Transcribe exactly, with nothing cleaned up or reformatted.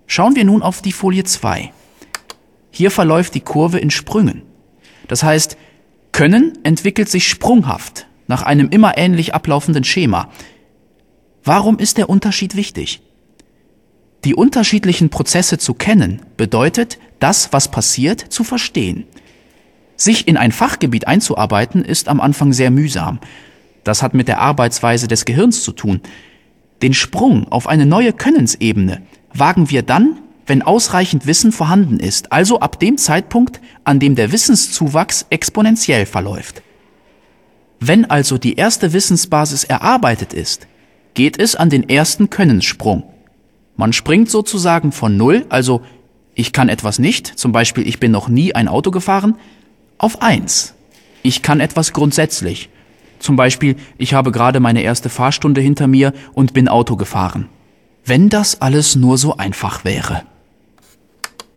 Schauen wir nun auf die Folie zwei. Hier verläuft die Kurve in Sprüngen. Das heißt, Können entwickelt sich sprunghaft, nach einem immer ähnlich ablaufenden Schema. Warum ist der Unterschied wichtig? Die unterschiedlichen Prozesse zu kennen, bedeutet, das, was passiert, zu verstehen. Sich in ein Fachgebiet einzuarbeiten, ist am Anfang sehr mühsam. Das hat mit der Arbeitsweise des Gehirns zu tun. Den Sprung auf eine neue Könnensebene wagen wir dann, wenn ausreichend Wissen vorhanden ist, also ab dem Zeitpunkt, an dem der Wissenszuwachs exponentiell verläuft. Wenn also die erste Wissensbasis erarbeitet ist, geht es an den ersten Könnenssprung. Man springt sozusagen von Null, also ich kann etwas nicht, zum Beispiel ich bin noch nie ein Auto gefahren, auf eins. Ich kann etwas grundsätzlich. Zum Beispiel, ich habe gerade meine erste Fahrstunde hinter mir und bin Auto gefahren. Wenn das alles nur so einfach wäre.